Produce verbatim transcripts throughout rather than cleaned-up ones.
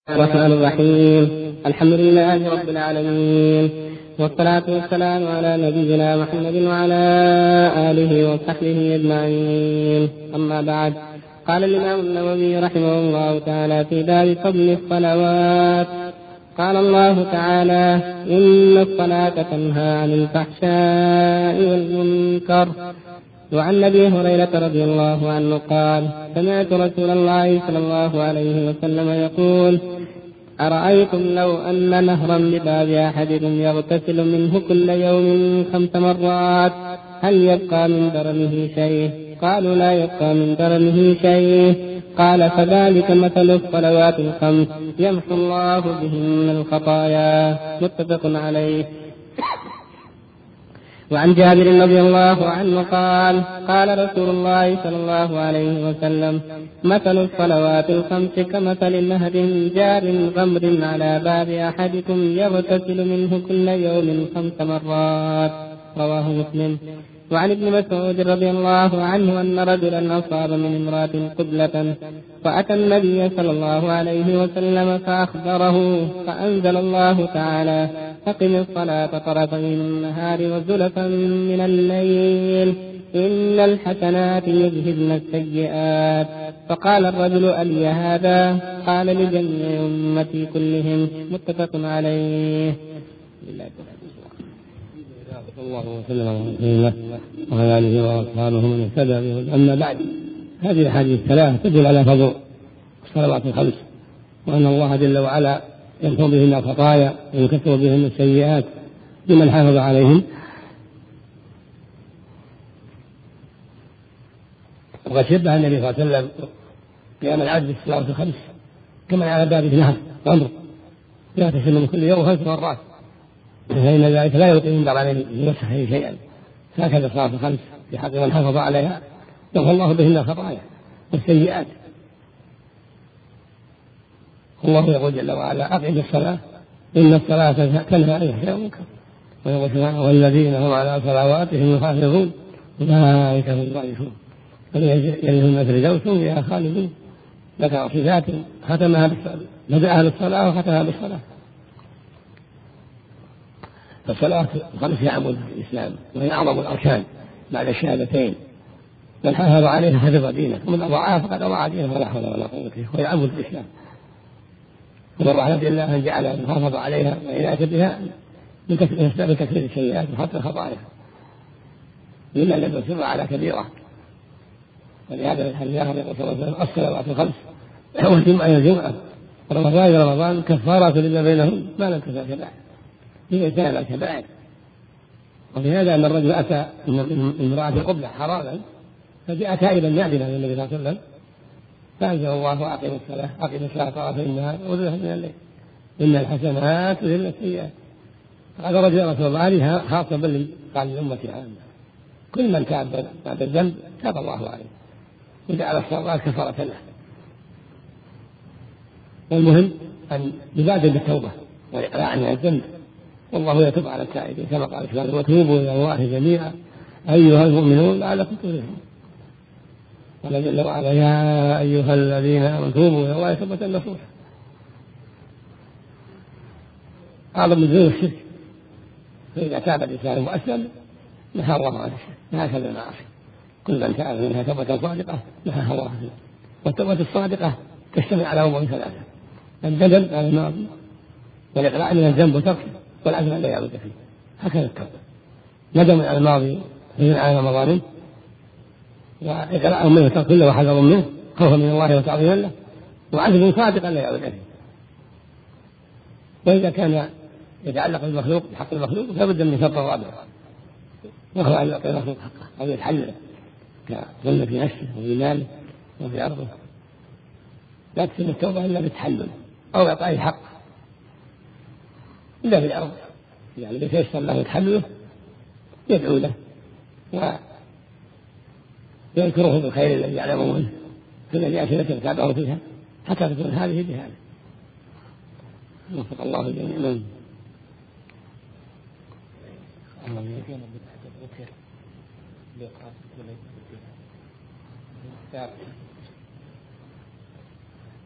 الرحمن الرحيم. الحمد لله رب العالمين، والصلاة والسلام على نبينا محمد وعلى آله وصحبه أجمعين. أما بعد، قال الإمام النووي رحمه الله تعالى في باب فضل الصلوات: قال الله تعالى: إن الصلاة تنهى عن الفحشاء والمنكر. وعن أبي هريرة رضي الله عنه قال: سمعت رسول الله صلى الله عليه وسلم يقول: أرأيتم لو أن نهرا بباب أحدكم يغتسل منه كل يوم خمس مرات هل يبقى من درنه شيء؟ قالوا: لا يبقى من درنه شيء. قال: فذلك مثل الصلوات الخمس يمحو الله بهن الخطايا. متفق عليه. وعن جابر رضي الله عنه قال: قال رسول الله صلى الله عليه وسلم: مثل الصلوات الخمس كمثل نهر جار غمر على باب أحدكم يغتسل منه كل يوم خمس مرات. رواه مسلم. وعن ابن مسعود رضي الله عنه أن رجلا أصاب من امرأة قبلة فأتى النبي صلى الله عليه وسلم فأخبره، فأنزل الله تعالى: أقم الصلاة طرفي النهار وزلفا من الليل إن الحسنات يذهبن السيئات. فقال الرجل: ألي هذا؟ قال: لجميع أمتي كلهم. متفق عليه. صلى الله وسلم على رسول الله وعلى آله وأصحابه من اهتدى به. أما بعد، هذه الأحاديث الثلاث تدل على فضل الصلوات الخمس، وأن الله جل وعلا يمحو بهن الخطايا ويكفر بهن السيئات لمن حافظ عليهم. وقد شبه النبي صلى الله عليه وسلم قيام العبد بالصلوات الخمس كما على باب نهر غمر يغتسل من كل يوم خمس مرات، فإن ذلك لا يلقي من درن لنفسه شيئا. هكذا الصلاة الخمس في حق من حافظ عليها يمحو الله بهن الخطايا والسيئات. الله يقول جل وعلا: أقم الصلاة إن الصلاة تنهى عن الفحشاء والمنكر. ويقول سبحانه: والذين هم على صلواتهم يحافظون أولئك هم الوارثون يرثون الفردوس هم فيها خالدون. ذكر صفات ختمها بالصلاة، بدأها بالصلاة وختمها بالصلاة. فالصلاة الخمس هي عمود الإسلام، وهي أعظم الأركان بعد الشهادتين. من حافظ عليها حفظ دينه، ومن أضاعها فقد أضاع دينه ولا حول ولا قوة إلا بالله. وهي عمود الإسلام، ومن رحمة الله أن جعل المحافظة عليها وعناية بها من أسباب تكفير السيئات وحتى الخطايا، مما لا يصر على كبيرة. ولهذا في الحديث الآخر يقول صلى الله عليه وسلم: الصلوات الخمس والجمعة إلى الجمعة ورمضان إلى رمضان كفارات لما بينهم ما لم تزل كبائر. إذا كان الكبائر. ولهذا أن الرجل أتى من امرأة قبلة حراما فجاء تائبا نادما للنبي صلى الله عليه وسلم، فأنزل الله: أقم الصلاة أقم الصلاة طرفي النهار وزلفا من الليل إن الحسنات يذهبن السيئات. فقال الرجل: يا رسول الله، هذه خاصة بل قال للأمة عامة، كل من تاب بعد الذنب تاب الله عليه وجعل الصلاة كفارة له. والمهم أن يبادر بالتوبة والإقلاع عن الذنب، والله يتوب على التائبين كما قال سبحانه: وتوبوا إلى الله جميعا أيها المؤمنون لعلكم تفلحون. قال جل وعلا: يا أيها الذين آمنوا توبوا إلى الله توبة نصوحا. أعظم من ذنوب الشرك، فإذا تاب الإنسان وأسلم نهى الله عنه هكذا المعاصي. كل من تاب منها توبة صادقة نهاها الله عنه. والتوبة الصادقة تجتمع على أمور ثلاثة: الندم على الماضي، والإقلاع من الذنب وتركه، والعزم لا يعود فيه. هكذا التوبة: ندم على الماضي يزن على مظالمه، وإقلاع منه ترك كله وحذر منه خوفا من الله وتعظيما له، وعزم صادقا لا يعود فيه. وإذا كان يتعلق بالمخلوق بحق المخلوق لابد من شرط الرابع، وهو أن يعطي المخلوق حقه أو يتحلل كظلم في نفسه وفي ماله وفي أرضه. لا تتم التوبة إلا بالتحلل أو إعطاء الحق إلا بالأرض، يعني بيتيسر له تحلله يدعو له ويذكره بالخير الذي يعلمه منه في الذي التي تابعه فيها حتى تكون هذه بهذه. وفق الله جميعا.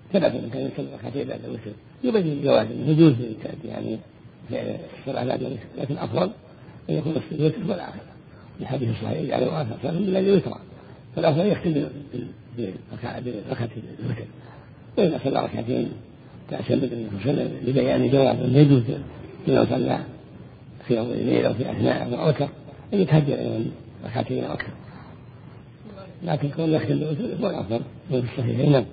ثبت ان كان يصلي ركعتين بعد الوتر يبين جواز يجوز يعني الصلاه بعد الوتر، لكن افضل ان يكون الوتر والاخر الحديث الصحيح يجعل اخر صلاه بالليل وترى، فالافضل يختم بركعه الوتر، وإذا صلى ركعتين تأسى بدنه وسلم لبيان جواز يجوز لمن صلى في أول الليل أو في أثناء أو أوتر أن يتهجر أيضا ركعتين أو أكثر، لكن كون يختم بالوتر هو الأفضل هو في الصحيحين. نعم.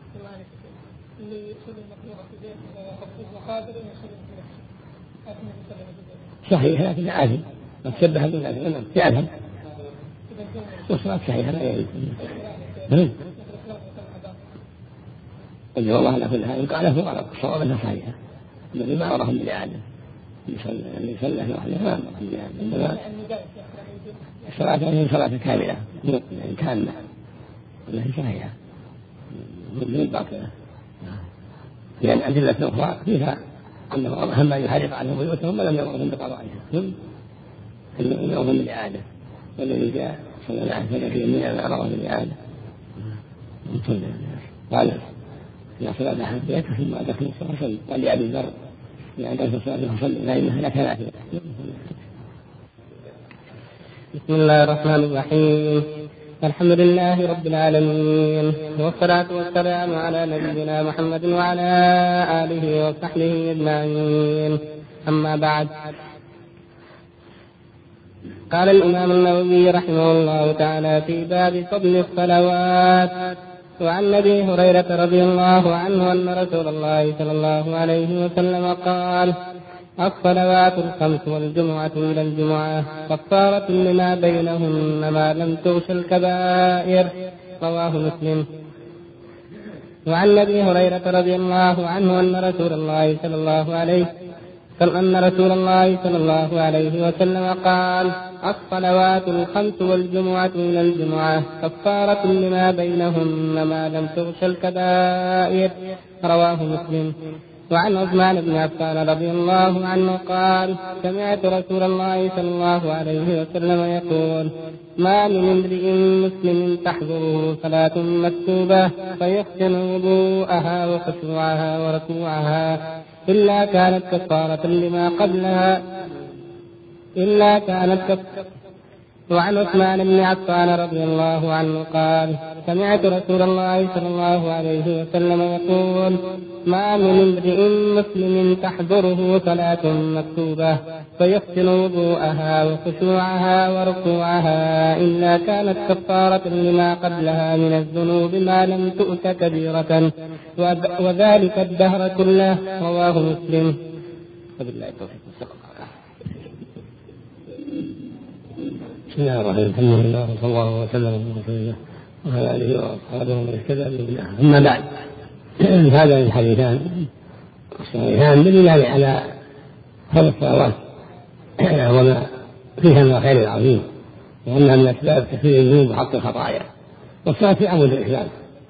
صحيح لكن عادل ما تشبه دون أثم يعلم والصلاة صحيحة لا يجوز. والله على كل حال قال له غلط الصواب انها صحيحه، الذي ما امرهم بالاعاده اللي صلى في وحده ما امرهم بالاعاده، انما الصلاه هي صلاه كامله يعني تامه والتي صحيحه من باطله، لان ادله اخرى فيها انه اهم ما يحرق عنهم بيوتهم ولم يامرهم بقضائها ثم يامرهم بالاعاده، والذي جاء صلى الله عليه وسلم في النعم امره بالاعاده قال يا صلاة أحد بيته ثم أدخل الصلاة صلي، قال لأبي ذر يعني أدخل الصلاة فصلي فإنها لك نافلة. بسم الله الرحمن الرحيم، الحمد لله رب العالمين، والصلاة والسلام على نبينا محمد وعلى آله وصحبه أجمعين، أما بعد. قال الإمام النووي رحمه الله تعالى في باب فضل الصلوات: وعن ابي هريره رضي الله عنه ان رسول الله صلى الله عليه وسلم قال: الصلوات الخمس والجمعه الى الجمعه كفاره لما بينهن ما لم تغش الكبائر، رواه مسلم. وعن ابي هريره رضي الله عنه ان رسول الله صلى الله عليه أن رسول الله صلى الله عليه وسلم قال: الصلوات الخمس والجمعة إلى الجمعة كفارة لما بينهن ما لم تغش الكبائر، رواه مسلم. وعن عثمان بن عفان رضي الله عنه قال: سمعت رسول الله صلى الله عليه وسلم يقول: ما من امرئ مسلم تحضره صلاة مكتوبة فيحسن وضوءها وخشوعها وركوعها إلا كانت كفارة لما قبلها إلا كانت كفارة. وعن عثمان بن عفان رضي الله عنه قال: سمعت رسول الله صلى الله عليه وسلم يقول: ما من امرئ مسلم تحضره صلاة مكتوبة فيحسن وضوءها وخشوعها وركوعها إلا كانت كفارة لما قبلها من الذنوب ما لم تؤت كبيرة، وذلك الدهر كله، رواه مسلم. بسم الله الرحمن الرحيم، الحمد لله وصلى الله وسلم على رسول الله وعلى اله واصحابه ومن اهتدى بهداه. اما بعد، هذان الحديثان الصحيحان دليلان على فضل الصلوات وما فيها من الخير العظيم، وانها من اسباب تكفير الذنوب وحط الخطايا، والصلاه في عمود الاسلام،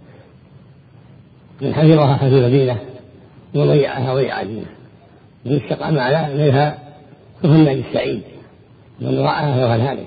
من حفظها حفظ دينه وضيعها ضيع دينه، من استقام عليها فهو النبي السعيد، من رعاها فهو الهالك.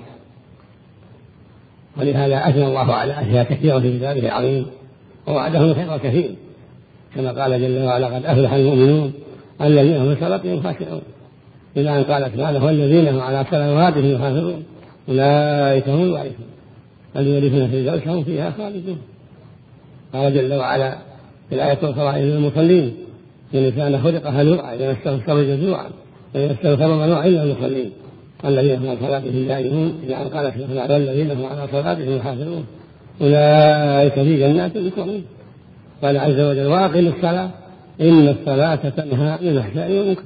ولهذا أثنى الله على أهلها كثيرا في كتابه العظيم ووعدهم الخير الكثير، كما قال جل وعلا: قد أفلح المؤمنون الذين هم في صلاتهم خاشعون، إلى أن قال سبحانه: والذين هم على صلواتهم يحافظون أولئك هم الوارثون الذين يرثون في الفردوس هم فيها خالدون. قال جل وعلا في الآية الأخرى: إن المصلين الإنسان خلق هلوعا إذا مسه الشر جزوعا وإذا مسه الخير منوعا إلا المصلين الذين هم على صلاتهم دائمون، إلى أن قال سبحانه: والذين هم على صلاتهم يحافظون أولئك في جنات مكرمون. قال عز وجل: وأقم الصلاة إن الصلاة تنهى عن الفحشاء والمنكر.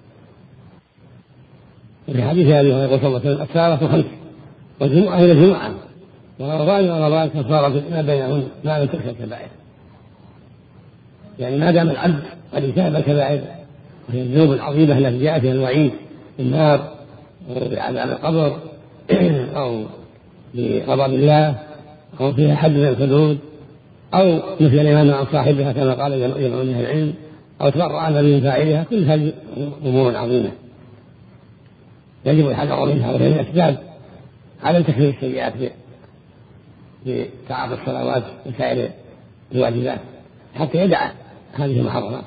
وفي حديث أبي هريرة صلى الله عليه وسلم: الصلاة خمس والجمعة إلى الجمعة ورمضان ورمضان كفارة ما بينهن ما لم تغش الكبائر. يعني ما دام العبد قد اجتنب الكبائر وهي الذنوب العظيمة التي جاء فيها الوعيد بالنار بعذاب القبر أو بغضب الله أو فيها حد من الحدود أو مثل الإيمان عن صاحبها كما قال يدعون أهل العلم أو تبرع من فاعلها، كل هذه أمور عظيمة يجب الحذر منها، وهي من أسباب عدم تكفير السيئات بتعاطي الصلوات وسائر الواجبات. حتى يدع هذه المحرمات.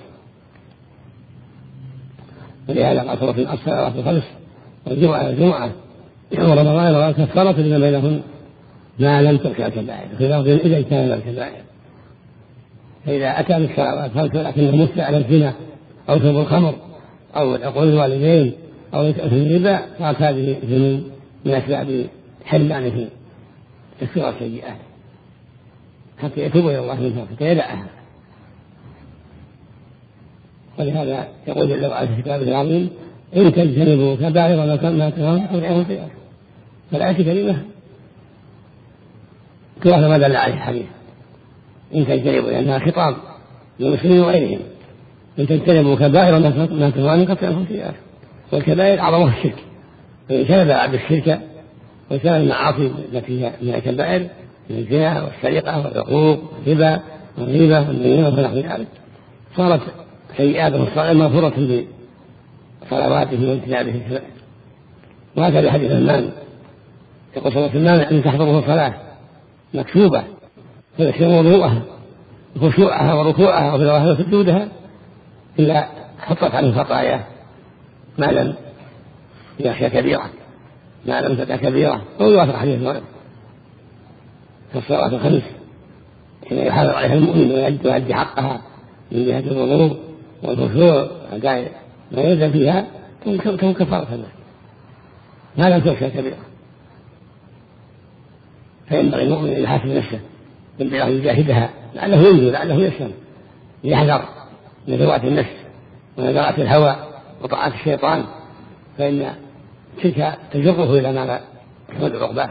ولهذا قال صلى الله عليه وسلم الصلوات الخمس والجمعة الجمعة ورمضان وكفارة لما بينهن ما لم ترك الكبائر، إذا اجتنب الكبائر. فإذا أتى بالصلوات الخمس ولكنه مسرع على الزنا أو شرب الخمر أو عقول الوالدين أو يتأثر الربا فقالت هذه من من أسباب حرمانه تكفير السيئات حتى يتوب إلى الله منها حتى يدعها. ولهذا يقول جل وعلا في كتابه العظيم إن تجتنبوا كبائر ما تنهون عنه فيها. فالآية الكريمة توافق ما دل عليه الحديث إن تجتنبوا لأنها خطاب للمسلمين وغيرهم. إن تجتنبوا كبائر ما تنهون عنه فيها. والكبائر أعظمها الشرك، فإن كان بعد الشرك وكان المعاصي التي هي من الكبائر من الزنا والسرقة والعقوق والربا والغيبة والنميمة ونحو ذلك صارت سيئاته الصغيرة مغفورة بصلواته واجتنابه الكبائر. وهكذا حديث المان يقول صلى الله عليه وسلم أن تحضره الصلاة مكتوبة فيحسن وضوءها وخشوعها وركوعها وتلاوتها وسجودها إلا حطت عنه خطاياه ما لم يخشى كبيرة ما لم تكن كبيرة. ويوافق حديث المرء فالصلوات الخمس حين يحافظ عليها المؤمن ويؤدي حقها من جهة الوضوء والخشوع وأداء ما يلزم فيها تكون كفارة له ما لم تخشى كبيرة. فينبغي المؤمن أن يحاسب نفسه ينبغي أن يجاهدها لعله ينجو لعله يسلم يحذر من ذوات النفس ونزغات الهوى وطاعات الشيطان فإن تلك تجره إلى ما لا يحمد عقباه.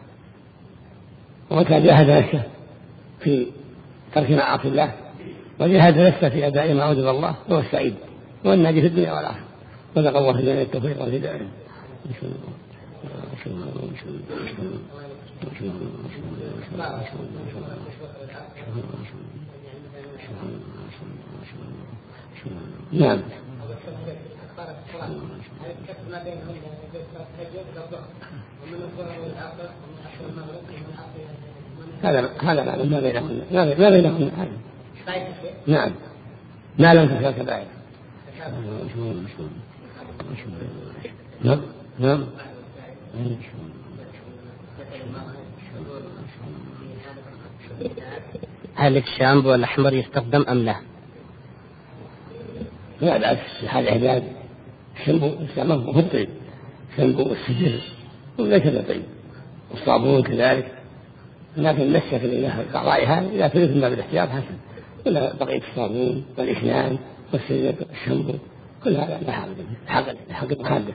ومتى جاهد نفسه في ترك معاصي الله وجاهد نفسه في أداء ما أوجب الله هو السعيد هو الناجي في الدنيا والآخرة. وذاك الله في جنة التوفيق والهداية. نعم هذا هذا ما بينهن ما بينهن هذا نعم ما لم تكن كبائر. نعم نعم هل الشامبو الأحمر يستخدم أم لا؟ لا بأس في حال العباد الشامبو استعماله هو طيب الشامبو والسجل وليس بطيب والصابون كذلك لكن المسة في أعضائها إذا تريد ما بالاحتياط حسن ولا بقية الصابون والإسنان والسجل والشامبو كل هذا لا حاجة حقا حقا خالد.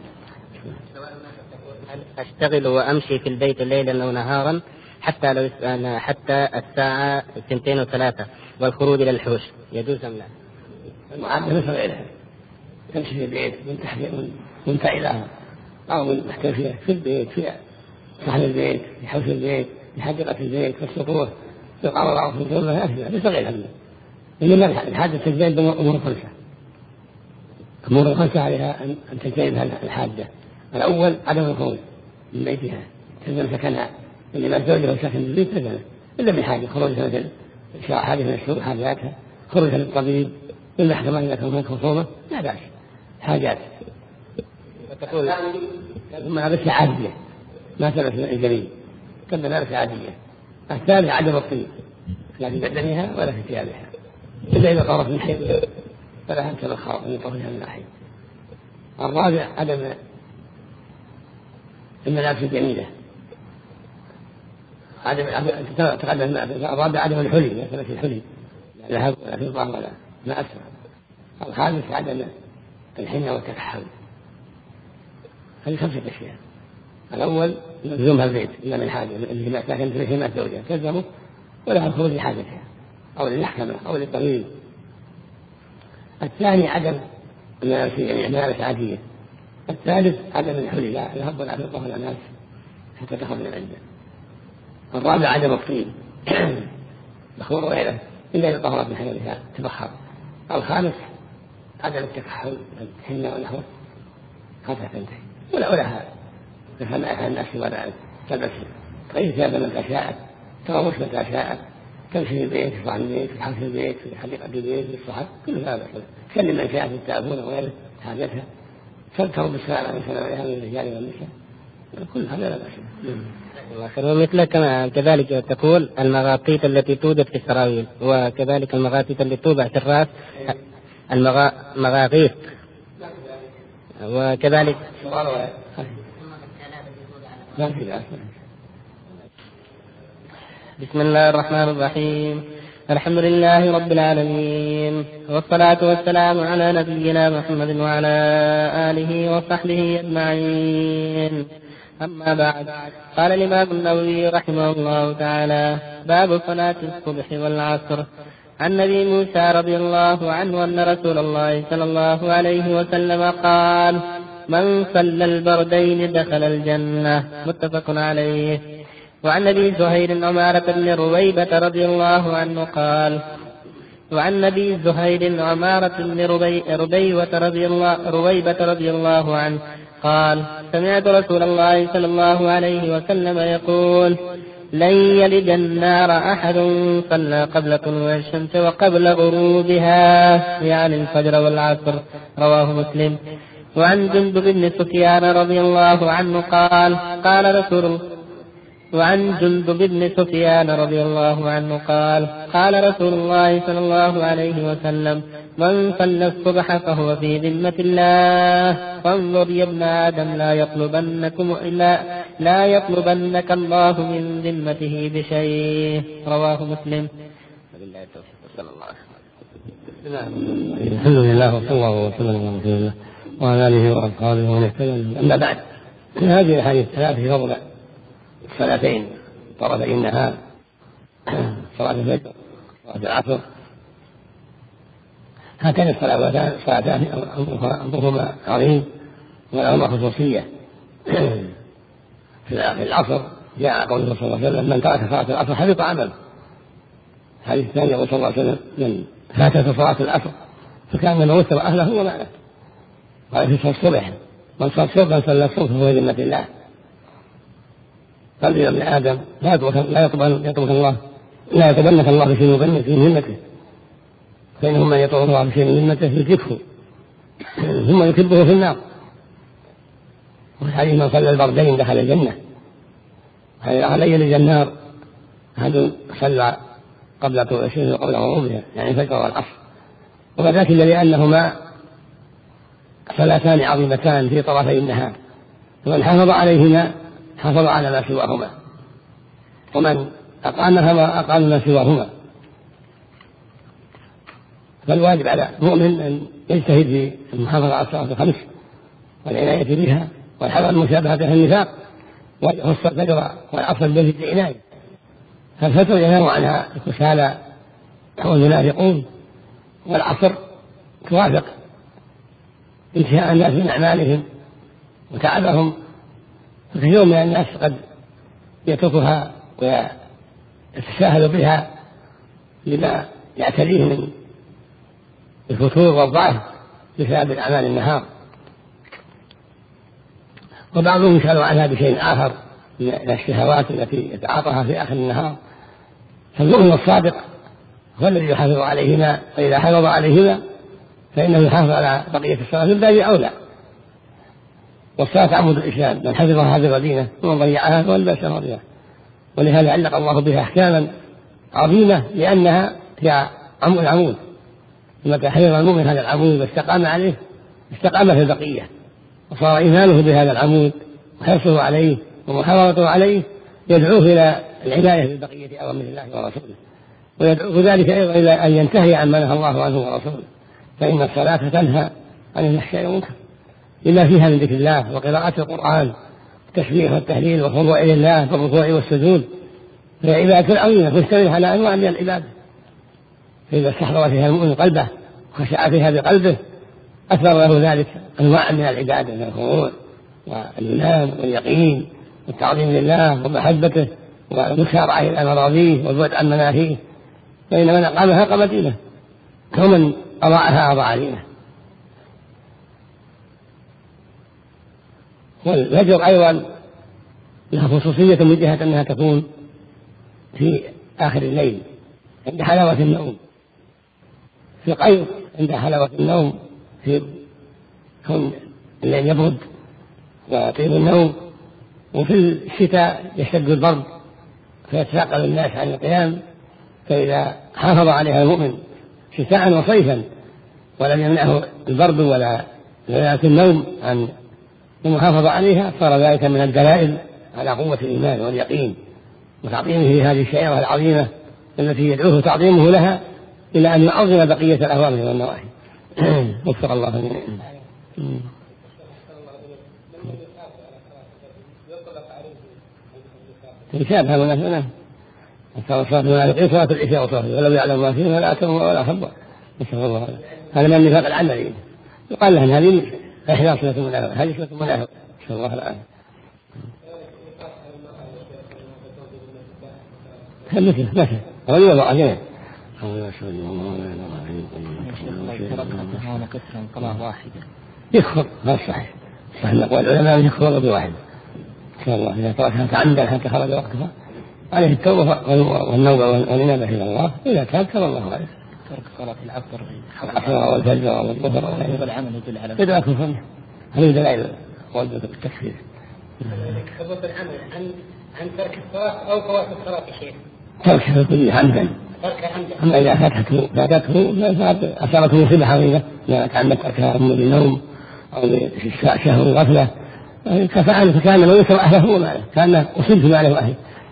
أشتغل وأمشي في البيت ليلا أو نهارا حتى لو حتى الساعة اثنتين وثلاثة والخروج إلى الحوش يجوز أم لا؟ المعاملة مثل غيرها تمشي في البيت منفعلها أو محتفية في البيت في صحن البيت في حوش البيت في حديقة البيت في السطوح في القمر أو في الظلمة أكثر مثل غيرها إنما الحادة تجتنب بأمور خمسة. أمور خمسة عليها أن تجتنبها الحادة. الأول عدم الخروج من بيتها تلزم سكنها اللي ما زوجها ساكن في البيت تلزم إلا من حاجة خروجها مثل شراء حاجة من السوق حاجاتها خروجها للطبيب للمحكمة إذا كان هناك خصومة لا بأس حاجات. وتقول ثم لبس عادية ما تلبس الجميل كما لبس عادية. الثاني عدم الطيب لا في بدنها ولا في ثيابها إلا إذا طارت من حيض فلا أنت بالخاطر من طرفها من ناحية. الرابع عدم الملابس الجميلة عدم تقدم الرابع عدم الحلي مثلا في الحلي لا ذهب ولا فضة ولا ما أسرع. الخامس عدم الحنة والتكحل. هذه خمسة أشياء. الأول لزومها البيت إلا من حاجة اللي ما ساكن في خدمة زوجها تلزمه ولا الخروج لحاجتها أو للمحكمة أو للطبيب. الثاني عدم الملابس عادية. الثالث عدم الحلي لا يهب ولا فضة ولا ناس حتى تخرج من عنده. الرابع عدم الطين بخور وغيره إلا إذا طهرت من حيث تبخر. الخامس عدم التكحل الحنة ونحوه حتى تنتهي ولا ولا هذا كما يفعل الناس ولا تلبس غير ثيابا متى شاءت تغوص متى شاءت تمشي في البيت، في صحن البيت، في حرث البيت، في حديقة البيت، في الصحن، كل هذا تكلم من شاء في التلفون وغيره حاجتها، تذكر بالسلام عليه السلام عليها من الرجال والنساء، كل هذا لا بأس. ومثل كما كذلك تقول المغاطيط التي توجد في السراويل، وكذلك المغاطيط التي توضع في الراس المغاغيط، وكذلك بسم الله الرحمن الرحيم. الحمد لله رب العالمين، والصلاة والسلام على نبينا محمد وعلى آله وصحبه أجمعين. أما بعد، قال الإمام النووي رحمه الله تعالى: باب صلاة الصبح والعصر. عن نبي موسى رضي الله عنه أن رسول الله صلى الله عليه وسلم قال: من صلى البردين دخل الجنة، متفق عليه. وعن ابي زهير عمارة بن رويبة رضي الله عنه قال: وعن ابي زهير عمارة بن رويبة رضي الله رويبة رضي الله عنه قال: سمعت رسول الله صلى الله عليه وسلم يقول: لن يلج النار أحد صلى قبل طلوع الشمس وقبل غروبها، يعني الفجر والعصر. رواه مسلم. وعن جندب بن سفيان رضي الله عنه قال: قال رسول وعن جندب بن سفيان رضي الله عنه قال: قال رسول الله صلى الله عليه وسلم: من صلى الصبح فهو في ذمة الله. فانظر يا ابن آدم لا يطلبنكم إلا لا يطلبنك الله من ذمته بشيء. رواه مسلم. الحمد لله وصلى الله وسلم على رسول الله وعلى آله وأصحابه ومن اهتدى. أما بعد، هذه الأحاديث الثلاث في فضل صلاتين طرفي النهار، صلاة الفجر وصلاة العصر. هاتان الصلاتان صلاتان أمرهما عظيم ولهما خصوصية. في العصر جاء قوله صلى الله عليه وسلم: من ترك صلاة العصر حبط عمله. الحديث الثاني يقول صلى الله عليه وسلم: من فاتته صلاة العصر فكأنما وتر أهله وماله. قال في الصبح: من صلى الصبح من صلى الصبح فهو في ذمة الله. قال يا ابن آدم لا يطلبنك الله لا يطلبنك الله بشيء من ذمته، فإنهم من يطلب الله بشيء من ذمته يجبه ثم يكبه في النار. وفي الحديث: من صلى البردين دخل الجنة. علي يلج النار هذا صلى قبل طلوع الشمس وقبل غروبها، يعني الفجر والعصر. وذلك لأنهما صلاتان عظيمتان في طرفي النهار، ومن حافظ عليهما حافظ على ما سواهما، ومن أقامهما أقام ما سواهما. فالواجب على المؤمن أن يجتهد في المحافظة على الصلاة الخمس والعناية بها والحذر من مشابهتها النفاق، ويخص الفجر والعصر الذي في عناية. فالفجر ينام عنها الكسالى والمنافقون، والعصر توافق انتهاء الناس من أعمالهم وتعبهم. فكثير من الناس قد يتركها ويتساهل بها لما يعتريه من الفتور والضعف بسبب الأعمال النهار، وبعضهم يسأل عنها بشيء آخر من الشهوات التي يتعاطاها في آخر النهار. فالمؤمن الصادق هو الذي يحافظ عليهما، فإذا حافظ عليهما فإنه يحافظ على بقية الصلاة من باب أولى. والصلاة عمود الإسلام، من حفظها حفظ دينه ومن ضيعها فهو الباس راضية. ولهذا علق الله بها أحكاما عظيمة، لأنها هي عمود العمود. متى حفظ المؤمن هذا العمود واستقام عليه استقام في البقية، وصار إيمانه بهذا العمود وحرصه عليه ومحافظته عليه يدعوه إلى العناية ببقية أوامر الله ورسوله، ويدعوه ذلك أيضا إلى أن ينتهي عما نهى الله عنه ورسوله. فإن الصلاة تنهى عن الفحشاء والمنكر لما فيها من ذكر الله وقراءة القرآن والتسبيح والتهليل والخضوع إلى الله بالركوع والسجود، فهي عبادة عظيمة تشتمل على أنواع من العبادة. فإذا استحضر فيها المؤمن قلبه وخشع فيها بقلبه أثر له ذلك أنواع من العبادة، من الخضوع والإيمان واليقين والتعظيم لله ومحبته والمسارعة إلى مراضيه والبعد عن مناهيه. فإن من أقامها قام دينه، ومن أضاعها أضاع دينه. والفجر أيضا لها خصوصية من جهة أنها تكون في آخر الليل، عند حلاوة النوم، في قيض عند حلاوة النوم، في كون الليل يبرد ويطيب النوم، وفي الشتاء يشتد البرد فيتثاقل الناس عن القيام، فإذا حافظ عليها المؤمن شتاء وصيفا ولم يمنعه البرد ولا لذات النوم عن المحافظة عليها، صار ذلك من الدلائل على قوة الإيمان واليقين وتعظيمه هذه الشعيرة العظيمة التي يدعوه تعظيمه لها إلى أن يعظم بقية الأوامر والنواهي. وفق الله جميعا. يشابه منافقنا صلاة المنافقين صلاة العشاء وصلاة ولو يعلم ما فيه ولا أكرم ولا خبر. نسأل الله هذا من النفاق العملي، يقال له هذه إحدى صلاة المنافق، هذه صلاة المنافق. نسأل الله العافية. مثل مثل هو يوضع جميع يكفر، ما صحيح صحيح نقول العلماء يكفر بواحد إن شاء الله. إذا تركها تعمدا حتى خرج وقتها عليه التوبة والنوبة والإنابة إلى الله، إذا كان تاب الله عليه. ترك صلاة العصر العصر والفجر والظهر والعمل يدل على يدل على كفر. هذه دلائل والدة التكفير. ثبوت العمل عن عن ترك الصلاة أو فوات الصلاة شيء. تركها كله عمدا. أما إذا فاتته فاتته أصابته مصيبة عظيمة، لا تعمد تركها أما بالنوم أو بشهوة الغفلة ففعل فكان لو يكره أهله وماله كان أصبت ماله وأهله.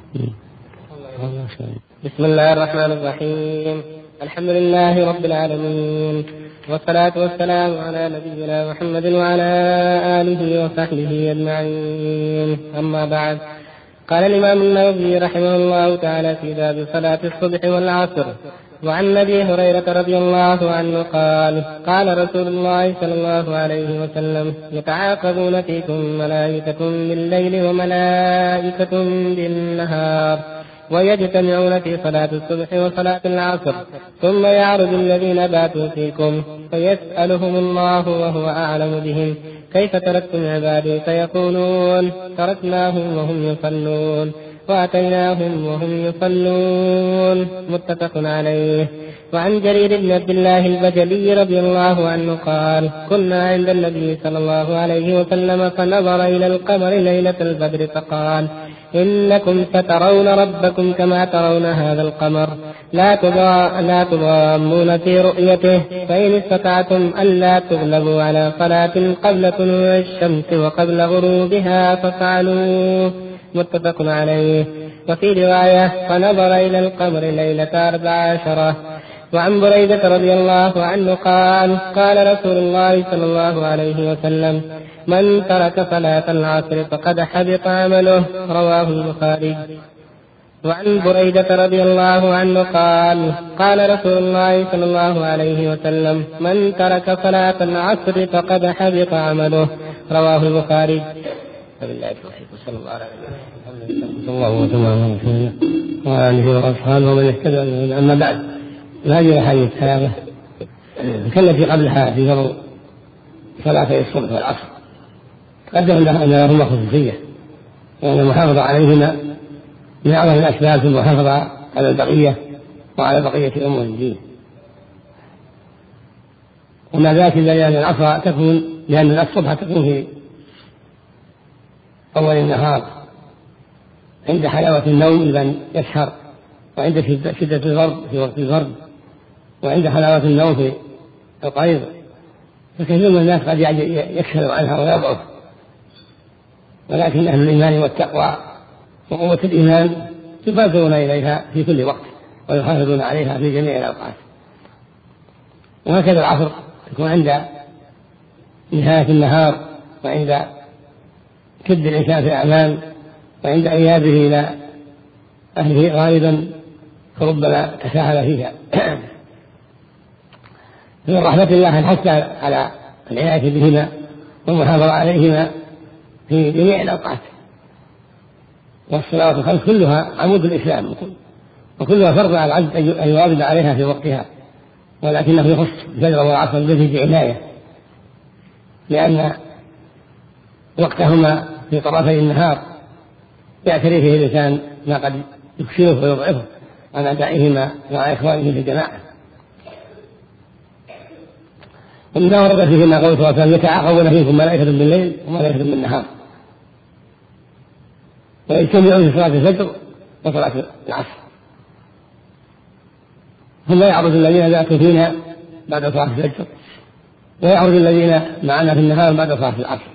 بسم الله الرحمن الرحيم. الحمد لله رب العالمين، والصلاة والسلام على نبينا محمد وعلى آله وصحبه أجمعين. أما بعد، قال الإمام النووي رحمه الله تعالى في باب صلاة الصبح والعصر: وعن أبي هريرة رضي الله عنه قال: قال رسول الله صلى الله عليه وسلم: يتعاقبون فيكم ملائكة بالليل وملائكة بالنهار، ويجتمعون في صلاة الصبح وصلاة العصر، ثم يعرض الذين باتوا فيكم فيسألهم الله وهو أعلم بهم: كيف تركتم عبادي؟ فيقولون: تركناهم وهم يصلون وأتيناهم وهم يصلون. متفق عليه. وعن جرير بن عبد الله البجلي رضي الله عنه قال: كنا عند النبي صلى الله عليه وسلم فنظر إلى القمر ليلة البدر فقال: إنكم سترون ربكم كما ترون هذا القمر، لا تضامون في رؤيته، فإن استطعتم ألا تغلبوا على صلاة قبل طلوع الشمس وقبل غروبها فافعلوا. متفق عليه. وفي رواية: فنظر إلى القمر ليلة أربع عشرة. وعن بريدة رضي الله عنه قال: قال رسول الله صلى الله عليه وسلم: من ترك صلاة العصر فقد حبط عمله. رواه البخاري. وعن بريدة رضي الله عنه قال: قال رسول الله صلى الله عليه وسلم: من ترك صلاة العصر فقد حبط عمله. رواه البخاري. بالله التوفيق، وصلى الله على نبينا الله وسلم على رسول الله وعلى اله واصحابه ومن اهتدى. اما بعد، هذه الاحاديث الثلاثه كالتي قبلها في فضل صلاتي الصبح والعصر تقدم ان لهما خصوصيه، وان المحافظه عليهما من اعظم الاسباب في المحافظه على البقيه وعلى بقيه امور الدين. وما ذاك الا لان العصر تكون لان الصبح تكون في أول النهار عند حلاوة النوم لمن يسهر، وعند شدة البرد في وقت البرد، وعند حلاوة النوم في القيض، فكثير من الناس قد يكسل عنها ويضعف، ولكن أهل الإيمان والتقوى وقوة الإيمان يبادرون إليها في كل وقت ويحافظون عليها في جميع الأوقات. وهكذا العصر تكون عند نهاية النهار، وعند كد الإنسان في الأعمال، وعند إيابه إلى أهله غالبا فربما تساهل فيها. من رحمة الله الحث على العناية بهما والمحافظة عليهما في جميع الأوقات. والصلوات الخمس كلها عمود الإسلام، وكلها فرض على العبد أن يواظب عليها في وقتها، ولكنه يخص الفجر والعصر الذي بعناية، لأن وقتهما في طرفي النهار يعتري فيه الإنسان ما قد يكسره ويضعفه، عن أدائهما مع إخوانهم في الجماعة. ومما ورد فيهما قوله صلى الله عليه وسلم يتعاقبون فيكم ملائكة بالليل وملائكة بالنهار ويجتمعون في صلاة الفجر وصلاة العصر، ثم يعرض الذين ذاكوا فينا بعد صلاة الفجر ويعرض الذين معنا في النهار بعد صلاة العصر،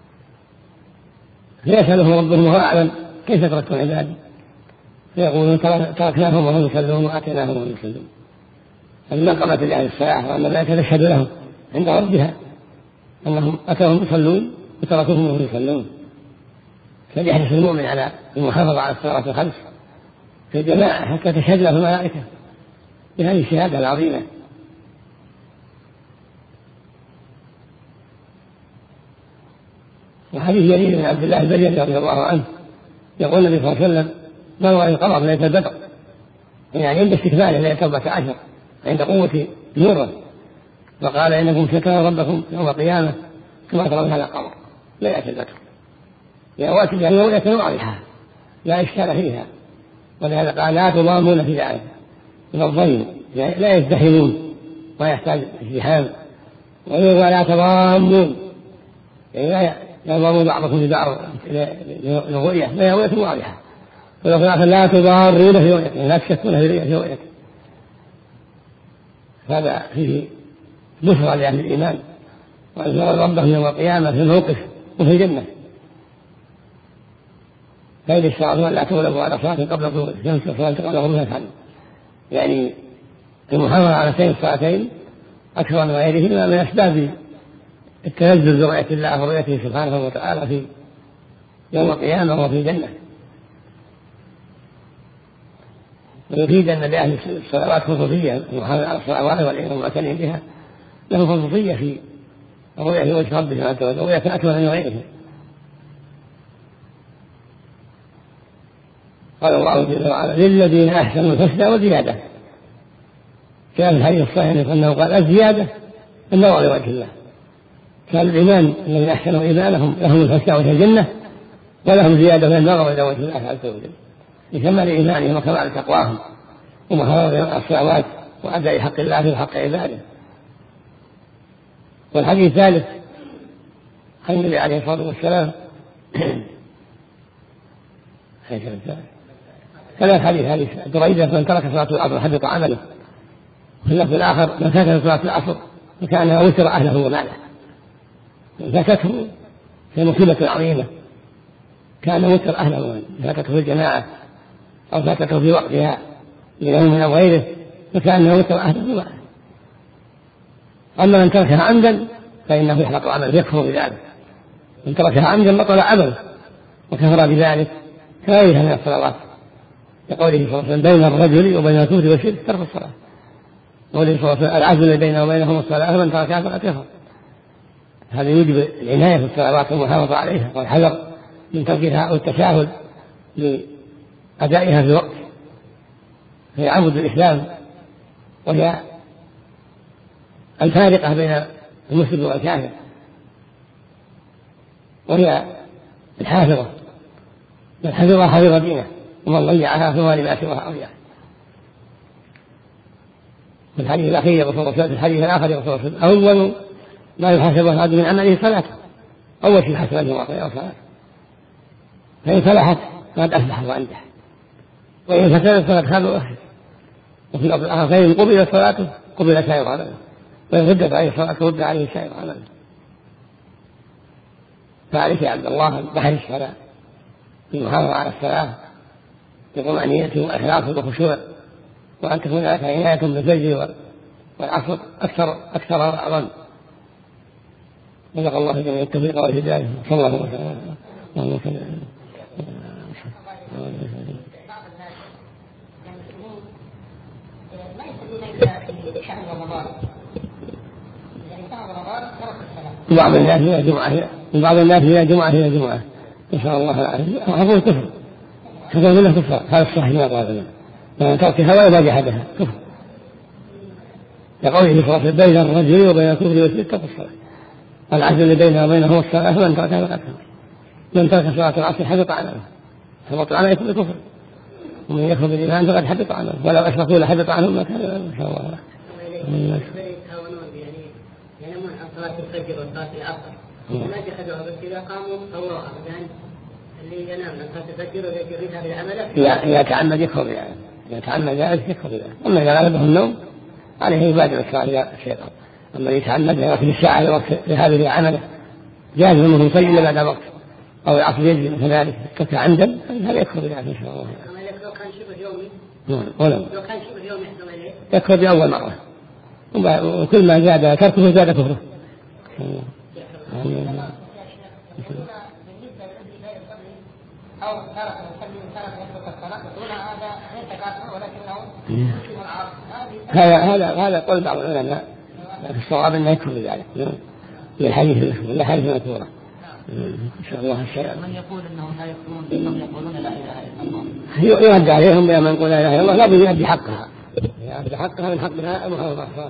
فيسألهم ربهم وهو أعلم كيف تركتم عبادي، فيقولون تركناهم وهم يصلون وآتيناهم وهم يصلون. فلما قامت لأهل الصلاة وأن الملائكة تشهد لهم عند ربها أنهم أتوهم يصلون وتركوهم وهم يصلون، فليحرص المؤمن على المحافظة على الصلوات الخمس في الجماعة حتى تشهد له الملائكة بهذه الشهادة العظيمة. وحديث جرير بن عبد الله البجلي رضي الله عنه يقول النبي صلى الله عليه وسلم ما هو القمر ليلة البدر، يعني عند استكماله ليلة أربعة عشر عند قوة نوره، وقال إنكم سترون ربكم يوم القيامة كما ترون هذا القمر ليلة البدر، لأواتي يعني رؤية واضحة لا إشكال فيها، ولهذا قال لا تضامون في ذلك من الظن، لا يزدحمون ويحتاج ازدحام، ولا تضامون يعني لا يضامون بعضكم لبعض للرؤية، لا رؤية واضحة، ولو قال لا تضارون في رؤيته لا تشكون في رؤيته. هذا فيه بشرى لأهل الإيمان وأن يرى ربهم يوم القيامة في الموقف وفي الجنة. فإن الشرع لا تغلبوا على صلاة قبل طلوع الشمس وصلاة قبل غروبها عنه، يعني المحافظة على سير الصلاتين أكثر من غيرهما من أسباب التنزل برؤية الله ورؤيته سبحانه وتعالى في يوم القيامة وفي الجنة. ويفيد أن لأهل الصلوات خصوصية، المحافظة على الصلوات والمعتنين بها له خصوصية في رؤية وجه ربه عز وجل، رؤية أكبر من غيره. قال الله جل وعلا للذين أحسنوا الحسنى وزيادة، كان في الحديث الصحيح أنه قال الزيادة النظر لوجه الله، كان الإيمان الذين أحسنوا إيمانهم لهم الحسنى وجه الجنة ولهم زيادة من النظر إلى وجه الله عز وجل لكمال إيمانهم وكمال تقواهم ومحافظة الصلوات وأداء حق الله في حق عباده. والحديث الثالث عن النبي عليه الصلاة والسلام ثلاث حديث حديث دريدة من ترك صلاة العصر حبط عمله، وفي اللفظ الآخر من فاتته صلاة العصر فكأنها وتر أهله وماله، من فاتته في مصيبة عظيمة كان وتر أهله وماله، فاتته في الجماعة أو فاتته في وقتها لنوم أو غيره فكأنها وتر أهله وماله. أما من تركها عمدا فإنه يحبط عمله يكفر بذلك، من تركها عمدا بطل عمله وكفر بذلك كغيرها من الصلوات، لقوله صلى الله عليه وسلم بين الرجل وبين الكفر والشرك ترك الصلاة، وقوله صلى الله عليه وسلم العزل الذي بينه وبينهم الصلاة فمن تركها فقد كفر. هذا يوجب العناية في الصلوات والمحافظة عليها والحذر من تركها والتساهل لأدائها في الوقت، هي عمود الإسلام وهي الفارقة بين المسلم والكافر، وهي الحافظة، من حفظها حفظ دينه ومن ضيعها فهو لما سواها أضيع. في الحديث الأخير في الحديث الآخر يقول أول ما يحاسب العبد من عمله صلاته، أول شيء حسب أنه صلاته، فإن فلحت فقد أفلح وأنجح، وإن فسدت فقد خاب وأخسر. وفي الأرض الآخر فإن قبلت صلاته قبل سائر عمله، وإن ردت عليه الصلاة رد عليه سائر عمله. فعليك يا عبد الله بحرص على المحافظة على الصلاة بطمأنينة وإخلاص وخشوع، وأن تكون لك عناية بالفجر والعصر أكثر أكثر وأعظم. رزق الله جميع التوفيق والهداية صلى الله عليه وسلم. بعض الناس من الجمعة بعض الناس من الجمعة إلى الجمعة نسأل الله العافية، وحفظ كفر كفر منه كفر، هذا الصحيح ما قال من تركها ولا باجحدها كفر، لقوله صلى الله عليه وسلم بين الرجل وبين الكفر والشرك ترك الصلاة، العزل اللي بينه وبينه هو الصلاة، فمن تركها فقد كفر. من ترك صلاة العصر حبط عمله، حبط عمله كفر. ومن يكفر بالإيمان فقد حبط عنه، ولو أشركوا لحبط عنهم ما كان ما شاء الله. ينامون عن صلاة الفجر وصلاة العصر ما اتخذوها بس إذا قاموا فوروها، يعني اللي ينام عن صلاة الفجر ويجريها بالعمل إذا تعمد يكفر يعني، إذا تعمد ذلك يكفر ذلك. أما إذا غلبه النوم عليه يبادر الصلاة إلى الشيطان. أما يتعمد يأخذ الساعة لهذه عمله جاهز منه يصلي إلا بعد وقت، أو العصر يجري كذلك كفى عمدا، هذا يكفر ذلك إن شاء الله. لو كان شبه يومي ولو لو كان شبه يومي يحصل إليه يكفر بأول مرة، وكل ما زاد تركه زاد كفره. هذا هذا هذا قول بعض العلماء، لكن الصواب انه يكفر بذلك للحديث المشهور لحديث المذكورة ان شاء الله الشيء. من يقول انهم لا يكفرون انهم يقولون لا اله الا الله يرد عليهم بما يقول لا اله الا الله، لا بد يؤدي حقها، يؤدي حقها من حقها المحرمات.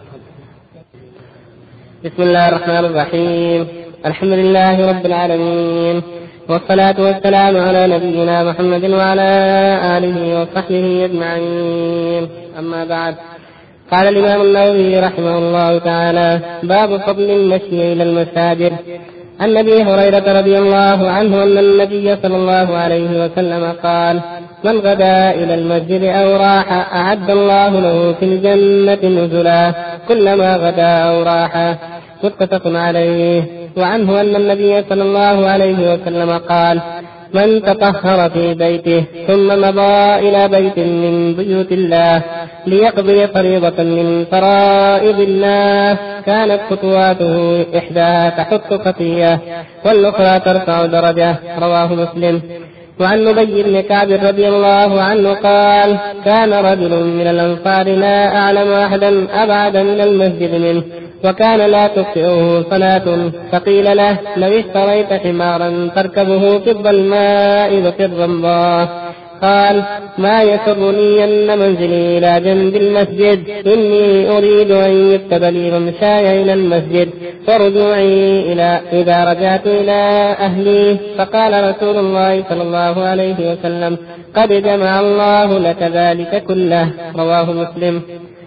بسم الله الرحمن الرحيم. الحمد لله رب العالمين، والصلاة والسلام على نبينا محمد وعلى آله وصحبه أجمعين. أما بعد، قال الإمام النووي رحمه الله تعالى: باب فضل المشي إلى المساجد. عن أبي هريرة رضي الله عنه أن النبي صلى الله عليه وسلم قال: من غدا إلى المسجد أو راح أعد الله له في الجنة نزلا كلما غدا أو راح. متفق عليه. وعنه أن النبي صلى الله عليه وسلم قال: من تطهر في بيته ثم مضى إلى بيت من بيوت الله ليقضي فريضة من فرائض الله كانت خطواته إحداها تحط خطيئة والأخرى ترفع درجة. رواه مسلم. وعن أبي بن كعب رضي الله عنه قال: كان رجل من الأنصار لا أعلم أحدا أبعد من المسجد منه، وكان لا تخطئه صلاة، فقيل له: لو اشتريت حمارا تركبه في الظلماء وفي الرمضاء. قال: ما يسرني أن منزلي إلى جنب المسجد، إني أريد أن يكتب لي ممشاي إلى المسجد ورجوعي إلى إذا رجعت إلى أهلي. فقال رسول الله صلى الله عليه وسلم: قد جمع الله لك ذلك كله. رواه مسلم.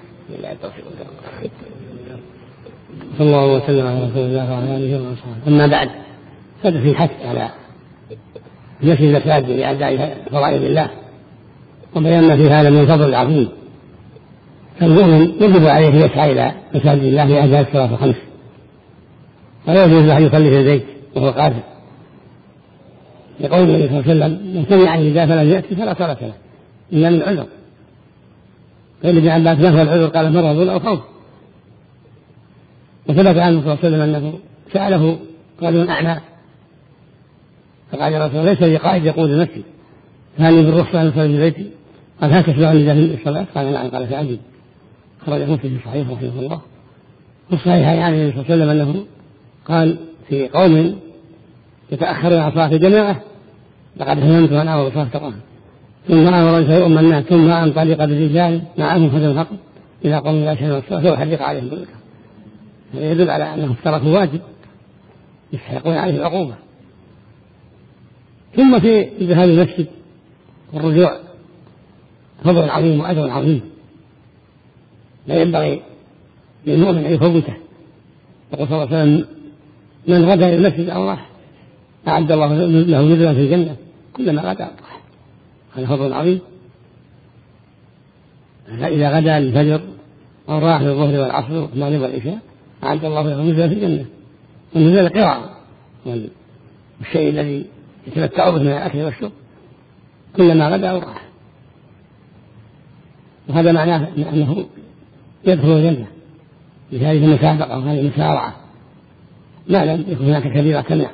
صلى الله وسلم على رسول الله وعلى آله وصحبه. أما بعد، هذا في حث على نشر المساجد لأداء فرائض الله، وبينا في هذا من الفضل العظيم. فالمؤمن يجب عليه يسعى إلى مساجد الله لأداء الصلاة الخمس، ولا يجوز له أن يصلي في البيت وهو قادر، يقول النبي صلى الله عليه وسلم: من سمع النداء فلم يأتي فلا صلاة له إلا من عذر. قال ابن عباس: ما هو العذر؟ قال: مرض أو خوف. وثبت عنه صلى الله عليه وسلم أنه سأله رجل أعمى فقال: يا رسول الله، ليس لي قائد يقود المسجد، هل بالرخصة أن أصلي في بيتي؟ قال: هل تشبع النداء في الصلاة؟ قال: نعم. قال: فأجب. خرج مسلم في صحيح رحمه الله. والصحيح يعني النبي صلى الله عليه وسلم أنه قال في قوم يتأخرون عن صلاة الجماعة: لقد هممت أن أعوض صلاة القرآن ثم أمر فيؤم الناس ثم أنطلق بالرجال معهم خزن الحق إلى قوم لا يشهدون الصلاة فأحرق عليهم بالله. هذا يدل على أنهم تركوا واجب يستحقون عليه العقوبة. ثم في ذهاب المسجد والرجوع فضل عظيم وأجر عظيم لا ينبغي للمؤمن أن يفوته. يقول صلى الله عليه وسلم: من غدا إلى المسجد أو راح أعد الله له نزلا في الجنة كلما غدا أو راح. هذا فضل عظيم. إذا غدا الفجر أو راح للظهر والعصر والمغرب والعشاء أعد الله له نزلا في الجنة. والنزل القراءة والشيء الذي يتمتع به من الأكل والشرب كلما غدا أو راح. وهذا معناه أنه يدخل الجنة بهذه المسابقة وهذه المسارعة ما لم يكن هناك كبيرة تمنع.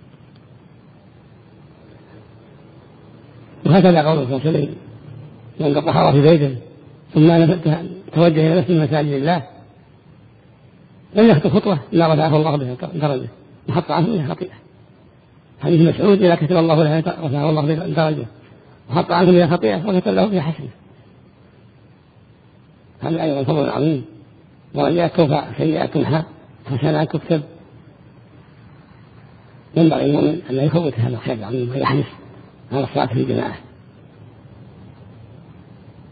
وهكذا قوله صلى الله عليه وسلم: من طهر في بيته ثم توجه إلى مسجد مساجد الله لم يخطو خطوة إلا رفعه الله بها درجة وحط عنه بها خطيئة. حديث مسعود: إذا كتب الله له رفعه الله بها درجة وحط عنه بها خطيئة وكتب له بها حسنة. هذا أيضا فضل عظيم. ورجاء ترفع سيئات تمحى حسنات تكتب. ينبغي المؤمن أن لا يفوت هذا الخير العظيم ويحرص على الصلاة في الجماعة.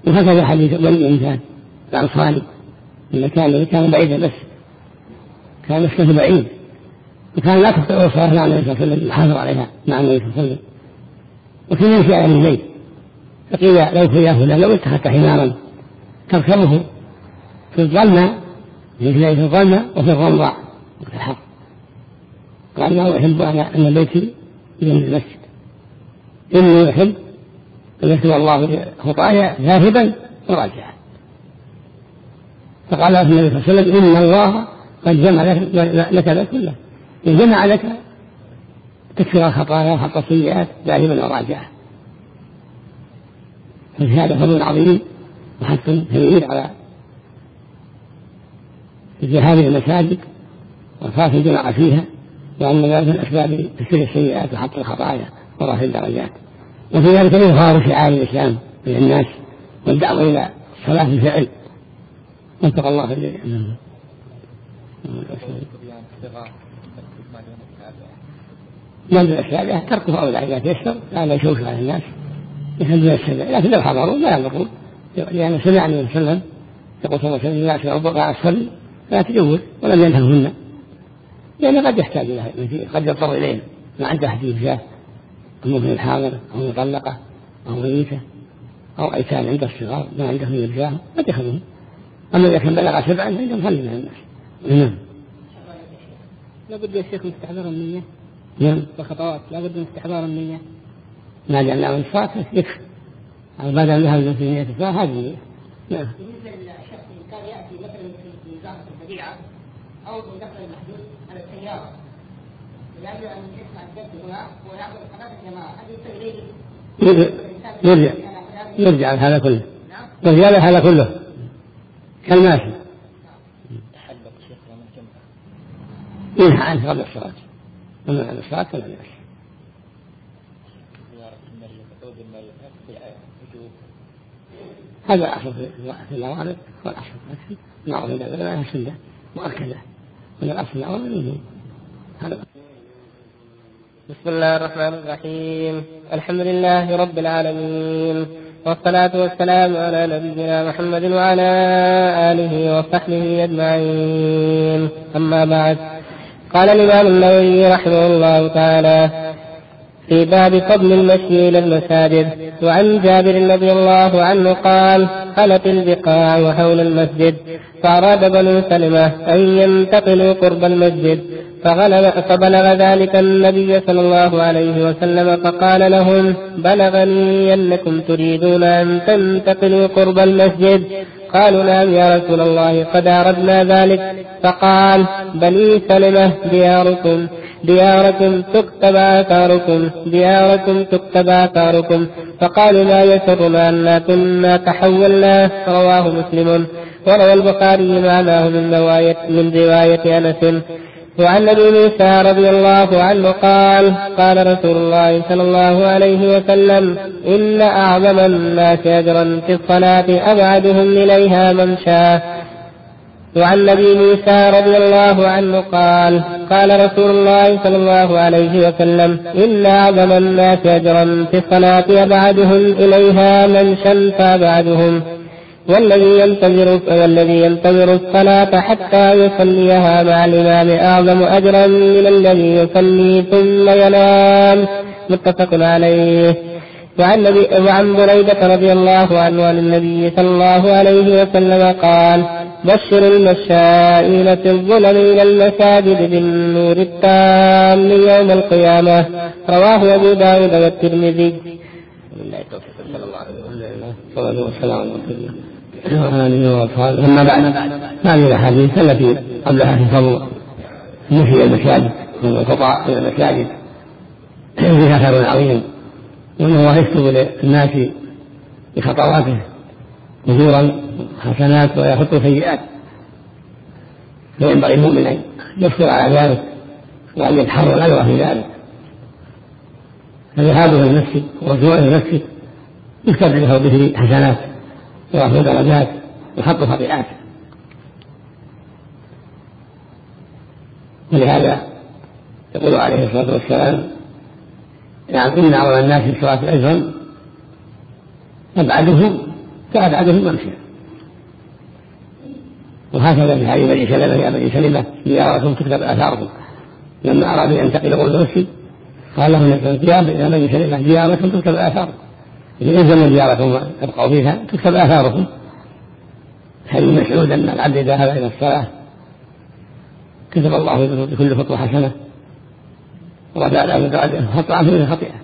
وهكذا حديث ولي إنسان الأنصاري إن كان كان بعيدا بس كان مسكته بعيد وكان لا تقطع الصلاة مع النبي صلى الله عليه وسلم يحافظ عليها مع النبي صلى الله عليه وسلم وكان يمشي على الليل فقيل لو في يا فلان لو اتخذت حمارا تركبه في الظلمة في الظلمة وفي الرمضاء وفي الحر قال ما أحب أن بيتي جنب المسجد إني أحب أن يكتب الله خطايا ذاهبا وراجعا فقال النبي صلى الله عليه وسلم إن الله قد جمع لك ذلك كله إن جمع لك تكفر الخطايا وحط السيئات ذاهبا وراجعا ففي هذا فضل عظيم وحث كبير على في هذه المساجد وخاف الجماعة فيها وأن ذلك من أسباب تكفير السيئات وحط الخطايا ورفع الدرجات وفي ذلك إظهار شعائر الإسلام بين الناس والدعوة إلى الصلاة بالفعل واتقى الله في الليل. من الأسباب تركه أولى إذا تيسر لا يشوش على الناس يحب السبع لكن لو حضروا لا يضرون لأن سمع النبي صلى الله عليه وسلم يقول صلى الله عليه وسلم لا تشربوا على الصلي لا تجوز ولم ينههن لأن قد يحتاج إلى قد يضطر إليه ما عنده أحد يرجاه المؤمن الحاضر أو مطلقة أو ميتة أو أيتام عند الصغار ما عنده من يرجاه قد يخذهم أما إذا كان بلغ سبعا فإنهم خلي من الناس. نعم. لابد يا شيخ من استحضار النية. نعم. الخطوات لابد من استحضار النية. ما جعلنا من الصلاة يكفي. على بعد أن ذهب في نية الصلاة هذه النية. نعم. بالنسبة للشخص اللي كان يأتي مثلا في زاوية البديعة أو في دخل المحدود على السيارة يجب أن يسمع الدرس هنا ويأخذ صلاة الجماعة هل يرجع يرجع على هذا كله. يرجع على هذا كله كالماشي. تحلق شيخ من جنبه. ينهى عنه قبل الصلاة. أما عن الصلاة فلا بأس. هذا أصل في الأوامر والأصل في المعروف لا يحسن له مؤكدة ولا الأصل الأوامر منه. هذا. بسم الله الرحمن الرحيم. الحمد لله رب العالمين والصلاة والسلام على نبينا محمد وعلى آله وصحبه أجمعين. أما بعد، قال الإمام النووي رحمه الله تعالى في باب فضل المشي إلى المساجد. وعن جابر رضي الله عنه قال: خلت البقاع وحول المسجد فأراد بنو سلمة أن ينتقلوا قرب المسجد فبلغ ذلك النبي صلى الله عليه وسلم فقال لهم: بلغني أنكم تريدون أن تنتقلوا قرب المسجد. قالوا: نعم يا رسول الله قد أردنا ذلك. فقال: بني سلمة دياركم دياركم تكتب آثاركم دياركم تكتب آثاركم. فقالوا: ما يسرنا أننا كنا تحولنا. رواه مسلم. وروى البخاري معناه من رواية من رواية أنس. وعن أبي موسى رضي الله عنه قال: قال رسول الله صلى الله عليه وسلم: إن أعظم الناس أجرا في الصلاة أبعدهم إليها ممشى. وعن أبي موسى رضي الله عنه قال: قال رسول الله صلى الله عليه وسلم: إن أعظم الناس أجرا في الصلاة أبعدهم إليها ممشى فأبعدهم. والذي ينتظر والذي ينتظر الصلاة حتى يصليها مع الإمام أعظم أجرا من الذي يصلي ثم ينام. متفق عليه. وعن, وعن بريدة رضي الله عنه عن النبي صلى الله عليه وسلم قال: بشر المشائين في الظلم إلى المساجد بالنور التام يوم القيامة. رواه أبو داود والترمذي. صلى الله والسلام على رسول الله وآله وأصحابه. أما بعد، هذه الأحاديث التي قبلها في فضل المشي المساجد والقطع إلى المساجد فيها خير عظيم، وأن الله يكتب للناس بخطواته أجورا حسنات ويحط سيئات، فينبغي المؤمن أن يصبر على ذلك وأن يتحرى الأجر في ذلك. فذهابه إلى المسجد ورجوعه إلى المسجد يكتب له به حسنات ورفع درجات وحط خطيئات. ولهذا يقول عليه الصلاة والسلام: يعني إن أعظم الناس في الصلاة أجرا أبعدهم فأبعدهم ممشى. وهكذا في حديث بني سلمة يا بني سلمة زيارتهم تكتب آثاركم، لما أرادوا أن ينتقلوا إلى المسجد قال لهم يا بني سلمة زيارتهم تكتب آثاركم، إذا يلزم زيارتهم ابقوا فيها تكتب آثاركم. حديث مسعود أن العبد إذا ذهب إلى الصلاة كتب الله بكل خطوة حسنة ورفع له درجة وحط عنه من خطيئة.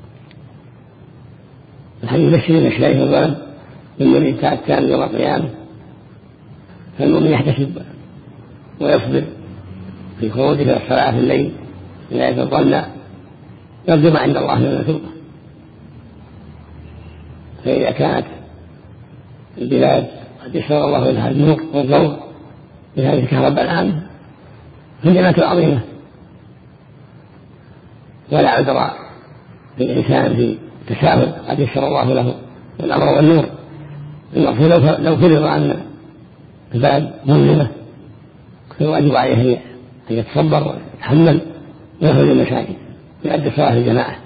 الحديث يبشر الشيخ الظلم بالمريد الثاني يوم القيامة، فالمؤمن يحتسب ويصبر في خروجه إلى الصلاة في الليل إذا يتظن يرجو ما عند الله من المثوبة. فإذا كانت البلاد قد يسر الله لها النور والضوء بهذه الكهرباء الآن فالنعمة عظيمة، ولا عذر للإنسان في تساهل قد يسر الله له الأمر والنور. المغفور لو فرض عن البلد مظلمة فالواجب عليه أن يتصبر ويتحمل ويخرج المساجد ويؤدي الصلاة في الجماعة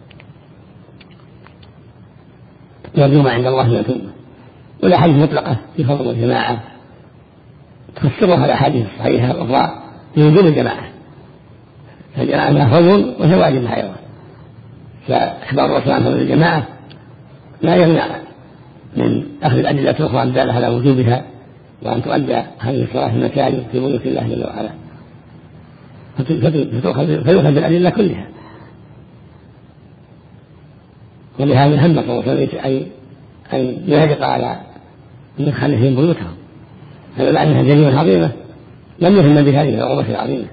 يرجو ما عند الله من الأمة. والأحاديث مطلقة في فضل الجماعة تفسرها الأحاديث الصحيحة الأخرى في وجود الجماعة، فالجماعة لها فضل وهي واجب أيضا. فإخبار الرسول عن فضل الجماعة لا يمنع من أخذ الأدلة الأخرى الدالة على وجوبها وأن تؤدى هذه الصلاة في المساجد في بيوت الله جل وعلا، فيؤخذ بالأدلة كلها. ولهذا هم الرسول أن يهدق على من يخلفهم بيوتهم، هذا معنى جريمة عظيمة لم يهم بهذه العقوبة العظيمة.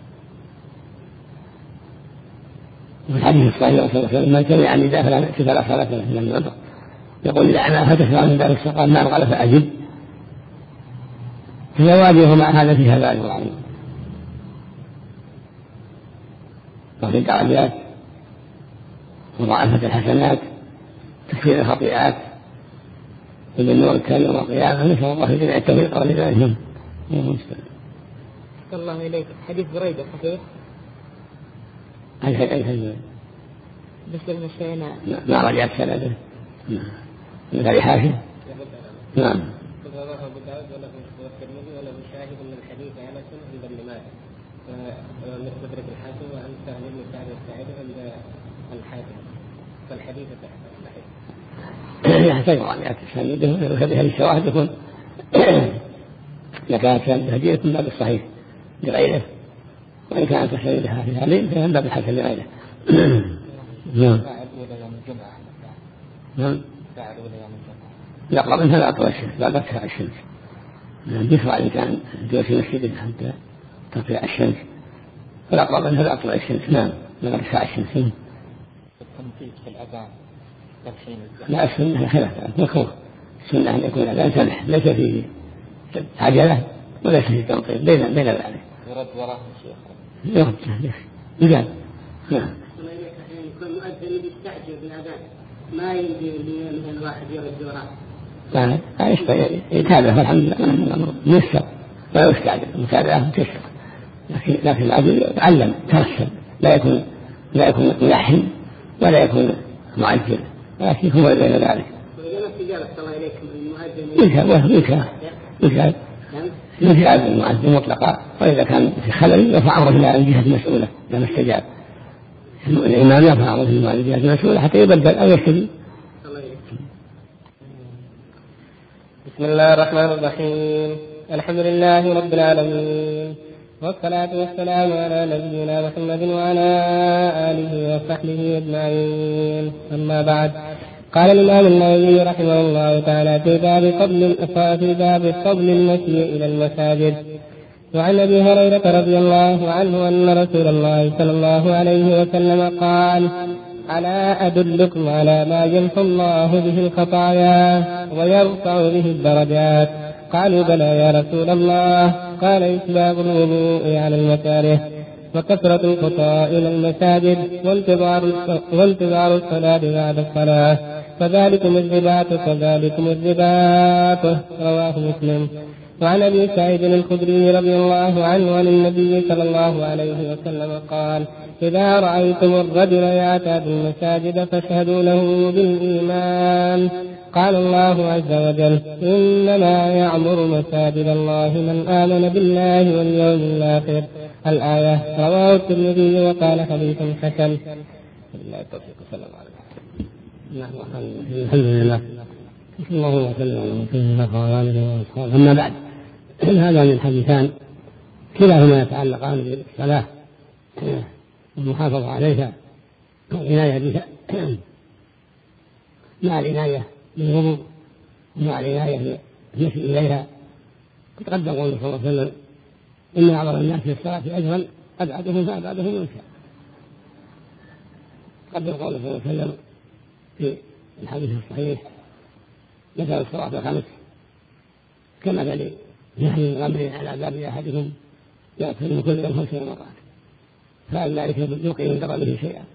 وفي الحديث الصحيح صلى الله عليه وسلم من سمع النداء فلا نأتي فلا صلاة له لم يعذر. يقول الأعمى فتسمع النداء السقام نعم قال فأجب. فيواجه مع هذا فيها ذلك العظيم. وفي الدرجات وضعفة الحسنات تكفير الخطيئات وبالنور التالي يوم القيامة. نسأل الله جميع التوفيق والهداية. الله إليك. حديث بريدة صحيح؟ أي حديث أي حديث بس المشينا ما رجعت سنده من هذه حاشية. نعم. ولا من شاهد من الحديث على سنة بن ماجه مستدرك الحاكم وعن سهل بن سعد الساعدي عند الحاكم فالحديث صحيح. يحتاج مراجعة سنده وهذه الشواهد يكون إذا كانت سنده هدية يكون باب الصحيح لغيره، وإن كانت سنده في هذه فهي باب الحسن لغيره. نعم. نعم. الأقرب منها لا أطلع الشمس لا ترفع الشمس. يشرع الإنسان جلوس المسجد حتى ترفع الشمس، فالأقرب منها لا أطلع الشمس. نعم لا ترفع الشمس. التنفيذ في الأذان لا السنة خلاف مكروه. السنة أن يكون الأذان سمح ليس فيه عجلة وليس فيه تنطيط بين بين ذلك. يرد وراه الشيخ. يرد يجاب. نعم. يكون مؤذن يستعجل بالأذان ما يمدي مثل الواحد يرد وراه. لا يتابع فالحمد لله يسر ولا يستعجل متابعة تسر، لكن لكن العبد يتعلم ترسل لا يكون لا يكون ملحن ولا يكون معجل، لكن هو بين ذلك. وإذا ما استجابت الله إليكم المؤذن يجاب يجاب يجاب المؤذن مطلقا، وإذا كان في خلل يرفع أمره إلى الجهة المسؤولة لما استجاب. الإمام يرفع أمره إلى الجهة المسؤولة حتى يبدل أو يستجيب. بسم الله الرحمن الرحيم. الحمد لله رب العالمين، والصلاة والسلام على نبينا محمد وعلى آله وصحبه أجمعين. أما بعد، قال الإمام النووي رحمه الله تعالى في باب فضل في باب فضل المشي إلى المساجد. وعن أبي هريرة رضي الله عنه أن رسول الله صلى الله عليه وسلم قال: ألا أدلكم على ما يمحو الله به الخطايا ويرفع به الدرجات؟ قالوا: بلى يا رسول الله. قال: إسباغ الوضوء على المكاره وكثرة الخطى إلى المساجد وانتظار الصلاة بعد الصلاة، فذلكم الرباط فذلكم الرباط. رواه مسلم. وعن أبي سعيد الخدري رضي الله عنه عن النبي صلى الله عليه وسلم قال: إذا رأيتم الرجل يعتاد المساجد فاشهدوا له بالإيمان. قال الله عز وجل: إنما يعمر مساجد الله من آمن بالله واليوم الآخر. الآية. رواه الترمذي وقال حديث حسن. الحمد لله. الله وسلم على رسول الله وعلى اله واصحابه. اما بعد، هذا من حديثان كلاهما يتعلقان بالصلاه والمحافظه عليها والعنايه بها مع العنايه بالوضوء ومع العنايه بالمشي اليها. تقدم قوله صلى الله عليه وسلم: ان اعظم الناس في الصلاه اجرا ابعدهم فابعدهم منكر. تقدم قوله صلى الله عليه وسلم في الحديث الصحيح: مثل الصلاة الخمس كمثل نحن غمر على باب أحدكم يأكل من كل يوم خمس مرات، فعل ذلك يلقي من دربه شيئا.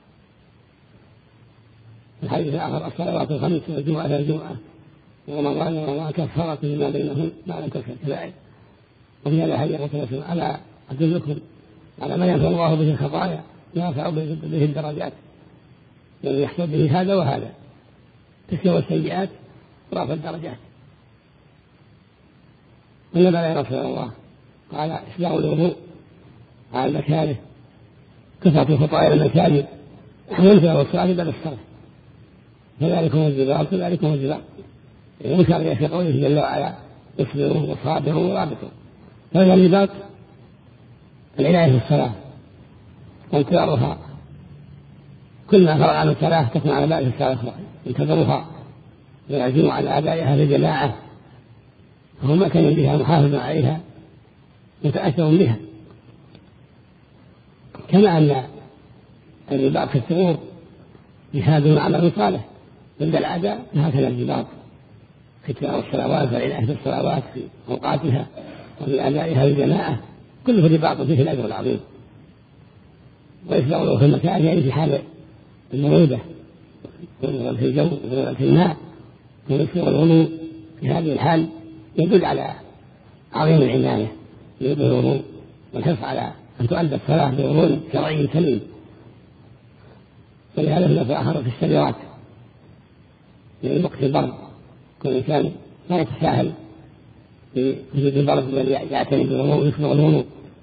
الحديث الآخر: الصلوات الخمس والجمعة إلى الجمعة ورمضان ورمضان كفارة لما بينهم ما لم تكن الكبائر. وفي هذا الحديث يقول: ألا أدلكم على ما ينفع الله به الخطايا يرفع به الدرجات، يعني يحصل به هذا وهذا، تسوى السيئات ورفع الدرجات. النبي يا رسول الله قال: إسباغ الوضوء على مكانه، كثرة الخطايا إلى المساجد، وانتهى الصلاة بعد الصلاة، فذلكم الجبال فذلكم الجبال. ومشار في قوله جل وعلا: اصبروا وصابروا ورابطوا. فهذا الرباط العناية في الصلاة وانتظارها، كل ما فرغ عن الصلاة تكون على بال الصلاة الأخرى، انتظروها ويعزموا على أدائها في جماعة، فهم كانوا بها محافظ عليها متأثر بها. كما أن الرباط في الثغور جهاد وعمل صالح ضد الأعداء، فهكذا الرباط في اتباع الصلوات والعناية بالصلوات في أوقاتها وفي أدائها في جماعة، كله رباط فيه الأجر العظيم. ويسبغ في المكان يعني في حال المرودة في الجو في الماء، ويسبغ الوضوء في هذه الحال يدل على عظيم العناية بالوضوء والحرص على أن تؤدى الصلاة بوضوء شرعي سليم. ولهذا في الآخر في السيارات في وقت البرد كل إنسان لا يتساهل في وجود البرد بل يعتني بالوضوء ويسبغ الوضوء.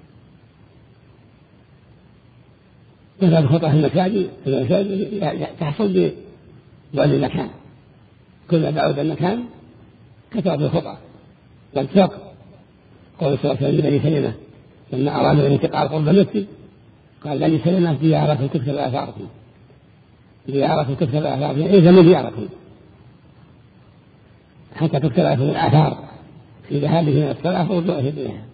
مثلا الخطأ في المساجد تحصل ببعد المكان، كل ما بعد المكان كثرت الخطأ والساق. قول صلى الله عليه وسلم: بني سلمة لما أرادوا الانتقال قرب المسجد قال: بني سلمة زيارة تكتب آثاركم، زيارة تكتب آثاركم، إلزموا زيارتهم حتى تكتب الآثار في ذهابه من الصلاة ورجوعه إليها.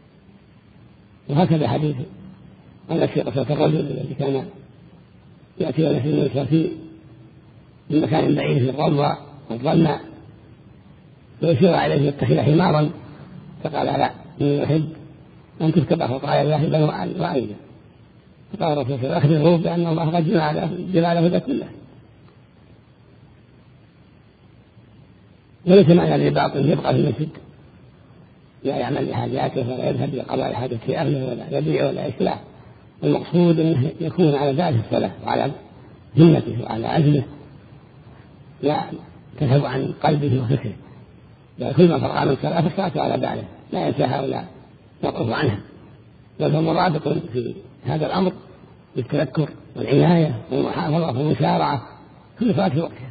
وهكذا حديث عن في قصة الرجل الذي كان يأتي ونحن المسافر في من مكان بعيد في الرضوى والظلماء، ويشير عليه يتخذ حمارا، فقال: لا، إني أحب أن تكتب خطايا ذاهبا وعيدا. فقال الرسول صلى الله عليه وسلم: أخبره بأن الله قد جمع له ذا كله. وليس معنى الرباط أن يبقى في المسجد لا يعمل لحاجاته ولا يذهب لقضاء حاجة في أهله ولا يبيع ولا يشتري. المقصود أنه يكون على ذات الصلاة وعلى همته وعلى عزمه، لا تذهب عن قلبه وفكره، بل كل ما فرغ عن الصلاة فالصلاة على باله، لا ينساها ولا يقف عنها، بل هو مرابط في هذا الأمر بالتذكر والعناية والمحافظة والمسارعة كل صلاة في وقتها.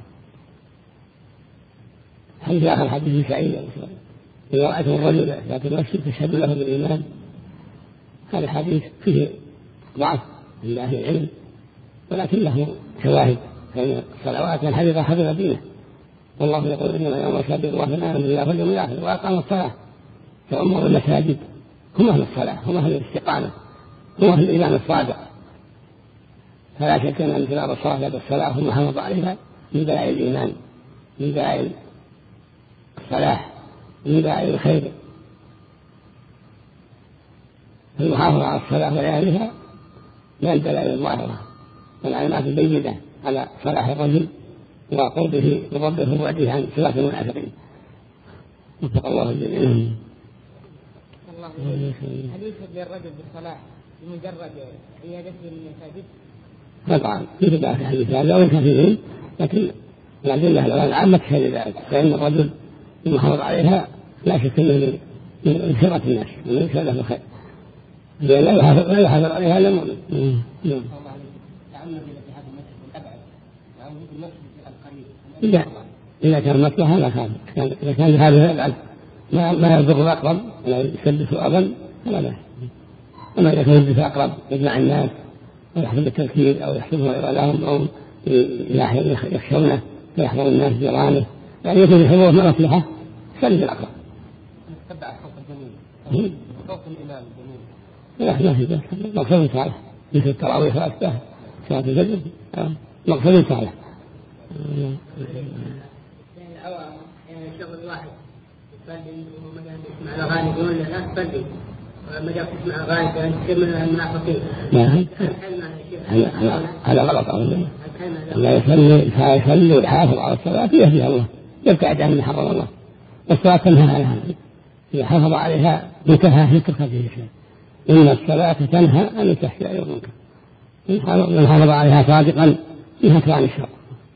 حديث آخر حديث سعيد: إذا رأيتم الرجل يأتي المسجد فاشهدوا له بالإيمان. هذا الحديث فيه ضعف عند أهل العلم، ولكن له شواهد، فإن الصلوات من حفظ حفظ دينه، والله يقول: إنما يوم مساجد الله من آمن بالله واليوم الآخر وأقام الصلاة. فأمر المساجد هم أهل الصلاة، هم أهل الاستقامة، هم أهل الإيمان الصادق. فلا شك أن انتظار الصلاة بعد الصلاة والمحافظة عليها من دلائل الإيمان، من دلائل الصلاح، من دلائل الخير. المحافظة على الصلاة ولياليها من الدلائل الظاهرة والعلامات البينة على صلاح الرجل وقربه بربه وبعده عن صفات المنافقين. وفق الله الجميع. حديث للرجل بالصلاة بمجرد عيادته للمساجد؟ طبعا في تبع في حديث هذا وإن كثيرين، لكن الأدلة العامة تشهد ذلك، فإن الرجل المحافظ عليها لا شك أنه من خيرة الناس ومن يشهد له الخير، لأن لا يحافظ لا يحافظ عليها إلا المؤمن. إذا إذا كان مصلحة لا خالف، إذا كان هذا يفعل ما ما يضر الأقرب ولا يسلس الأظن فلا بأس. أما إذا كان يدفع أقرب يجمع الناس ويحصل بالتذكير أو يحسبه لهم أو يخشونه فيحضر الناس جيرانه، يعني يكون يحضره من مصلحة سلس الأقرب. تتبع خوف الجميل خوف الإمام الجميل لا ما في بس مقصد صالح مثل التراويح وأشباه صلاة الفجر مقصد صالح. العوام شغل الواحد يصلي ومثلا يسمع الأغاني يقول له لا تصلي، ولما جاء تسمع أغاني كان تصير من المنافقين. نعم. هذا غلط أولا. لا يصلي فيصلي ويحافظ على الصلاة يهديها الله، يبتعد عن ما حرم الله. الصلاة تنهى عنها، إذا حافظ عليها انتهى يترك فيه شيء. إن الصلاة تنهى عن الفحشاء والمنكر، من حافظ عليها صادقا نهت عن الشر.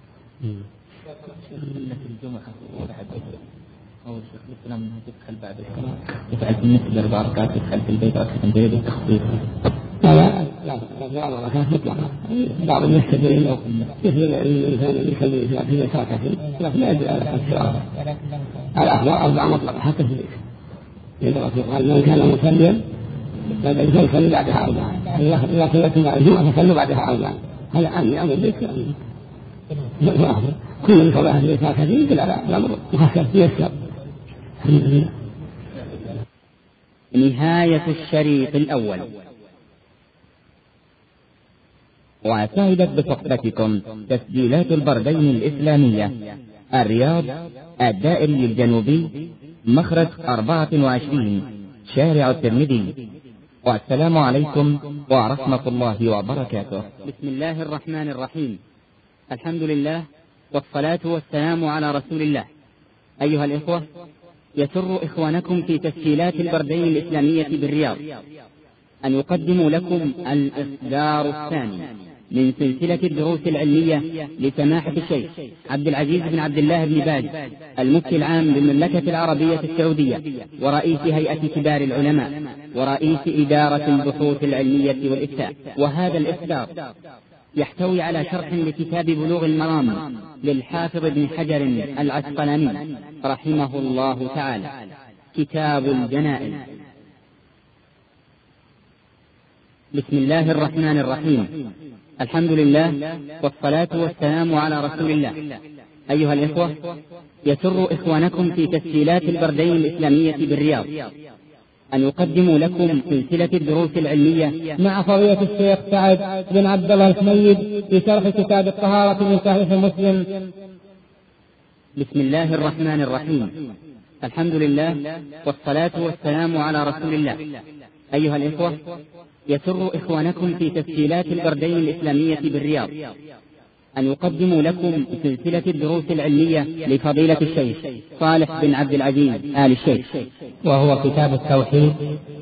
الجمعة بعد أو الشيخ الإسلام أنها تدخل بعد الصلاة يفعل بالنسبة لأربع ركعات يدخل في البيت ركعة جيدة التخفيف. لا لا لا بعض الركعات مطلقة، بعض الناس يدري أو مثل الإنسان اللي يصلي في بيت ركعة لكن لا يدري على الصلاة على أخبار أربعة مطلقة حتى في البيت. إذا الرسول قال من كان مصليا فليصلي يصلي بعدها أربعة، إذا صليتم بعد الجمعة فصلوا بعدها أربعة. هذا عامي أمر بيت كل من صلاة البيت ركعتين يقول لا الأمر مخفف يسر. نهاية الشريط الأول. وسعدت بصحبتكم تسجيلات البردين الإسلامية الرياض الدائري الجنوبي مخرج أربعة وعشرين شارع الترمذي. والسلام عليكم ورحمة الله وبركاته. بسم الله الرحمن الرحيم. الحمد لله والصلاة والسلام على رسول الله. أيها الإخوة، يسر إخوانكم في تسجيلات البردين الإسلامية بالرياض أن يقدموا لكم الإصدار الثاني من سلسلة الدروس العلمية لسماحة الشيخ عبد العزيز بن عبد الله بن باز المفتي العام للمملكة العربية السعودية ورئيس هيئة كبار العلماء ورئيس إدارة البحوث العلمية والإفتاء. وهذا الإصدار يحتوي على شرح لكتاب بلوغ المرام للحافظ ابن حجر العسقلاني رحمه الله تعالى، كتاب الجنائز. بسم الله الرحمن الرحيم. الحمد لله والصلاة والسلام على رسول الله. أيها الإخوة، يسر إخوانكم في تسجيلات البردين الإسلامية بالرياض أن يقدموا لكم سلسلة الدروس العلمية مع فضيلة الشيخ سعد بن عبد الله الحميد في شرح كتاب الطهارة من صحيح مسلم. بسم الله الرحمن الرحيم. الحمد لله والصلاة والسلام على رسول الله. أيها الإخوة، يسر إخوانكم في تسجيلات البردين الإسلامية بالرياض أن يقدموا لكم سلسلة الدروس العلمية لفضيلة الشيخ صالح بن عبد العزيز آل الشيخ، وهو كتاب التوحيد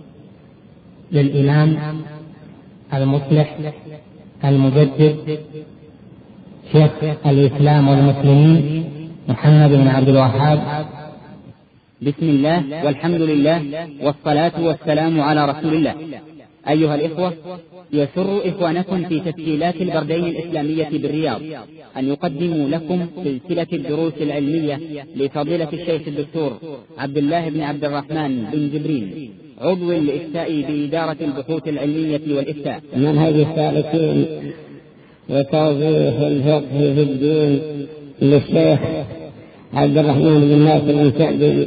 للإمام المصلح المجدد شيخ الإسلام والمسلمين محمد بن عبد الوهاب. بسم الله والحمد لله والصلاة والسلام على رسول الله. أيها الإخوة، يسر إخوانكم في تسجيلات البردين الإسلامية بالرياض أن يقدموا لكم سلسلة الدروس العلمية لفضيلة الشيخ الدكتور عبد الله بن عبد الرحمن بن جبريل عضو الإفتاء بإدارة البحوث العلمية والإفتاء. منهج السالكين وتوضيح الفقه في الدين للشيخ عبد الرحمن بن ناصر السعدي